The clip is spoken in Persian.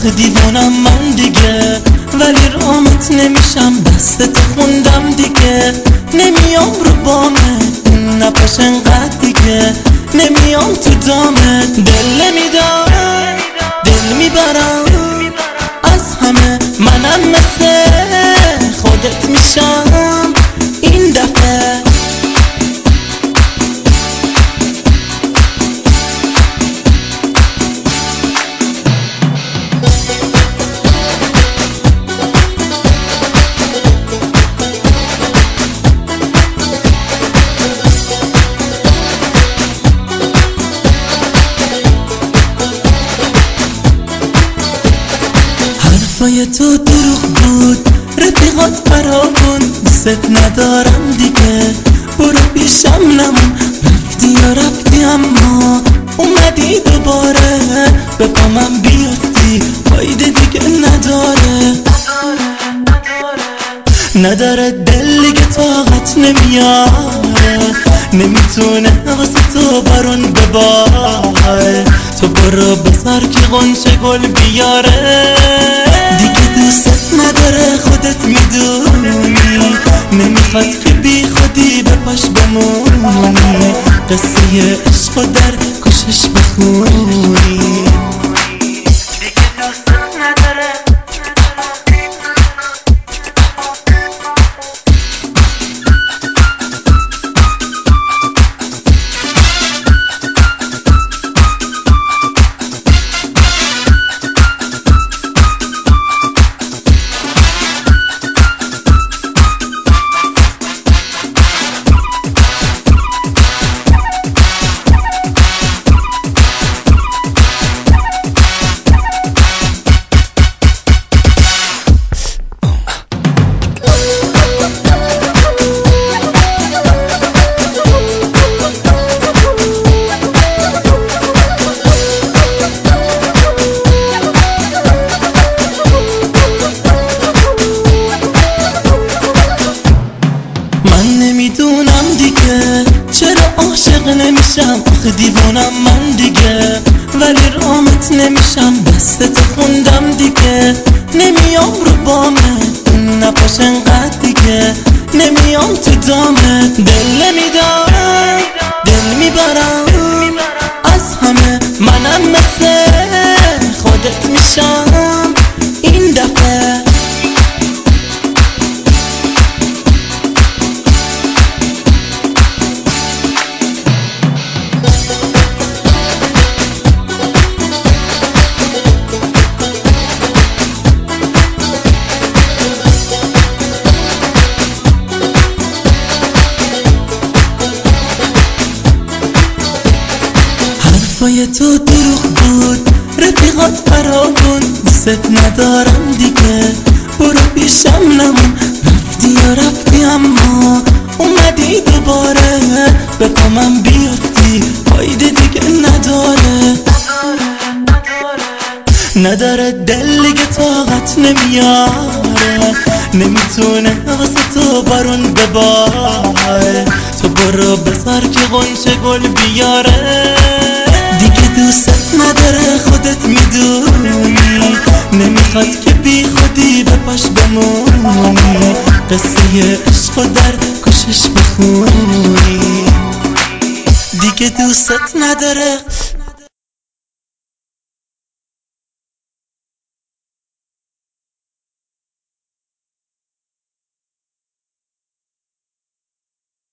آخه دیوانم من دیگه، ولی رامت نمیشم، دستت خوندم دیگه. نمیام رو بامت نپاش انقدر دیگه، نمیام تو دامت. دل نمیدارم دل میبرم از همه، منم مثل خودت میشم این دفعه. حرفای تو دروغ بود، رفیقات فرامون، دوست ندارم دیگه، برو پیشم نمون. رفتی یا رفتی اما اومدی دوباره، به پامم بیفتی فایده دیگه نداره. نداره دل دیگه طاقت نمیاره، نمیتونه واسه تو بارون بباره. تو برو بذار که غنچه گل بیاره، دیگه دوست نداره خودت میدونی، نمیخواد که بی خودی به پاش بمونی، قصه عشقو در گوشش بخونی. دیگه دوست نداره. نمیدونم دیگه چرا عاشق نمیشم، آخه دیوانم من دیگه، ولی رامت نمیشم، دستت خوندم دیگه. نمیام رو بامت نپاش انقدر دیگه، نمیام تو دامت. دل نمیدارم دل میبرم از همه، منم مثل خودت میشم این دفعه. حرفای تو دروغ بود، رفیقات فرامون، دوست ندارم دیگه، برو پیشم نمون. رفتی یا رفتی اما اومدی دوباره، به پامم بیفتی فایده دیگه نداره. نداره دل دیگه طاقت نمیاره، نمیتونه واسه تو بارون بباره. تو برو بذار که غنچه گل بیاره، دیگه دوست نداره خودت میدونی، نمیخواد که بی خودی به پاش بمونی، قصه عشقو در گوشش بخونی. دیگه دوست نداره.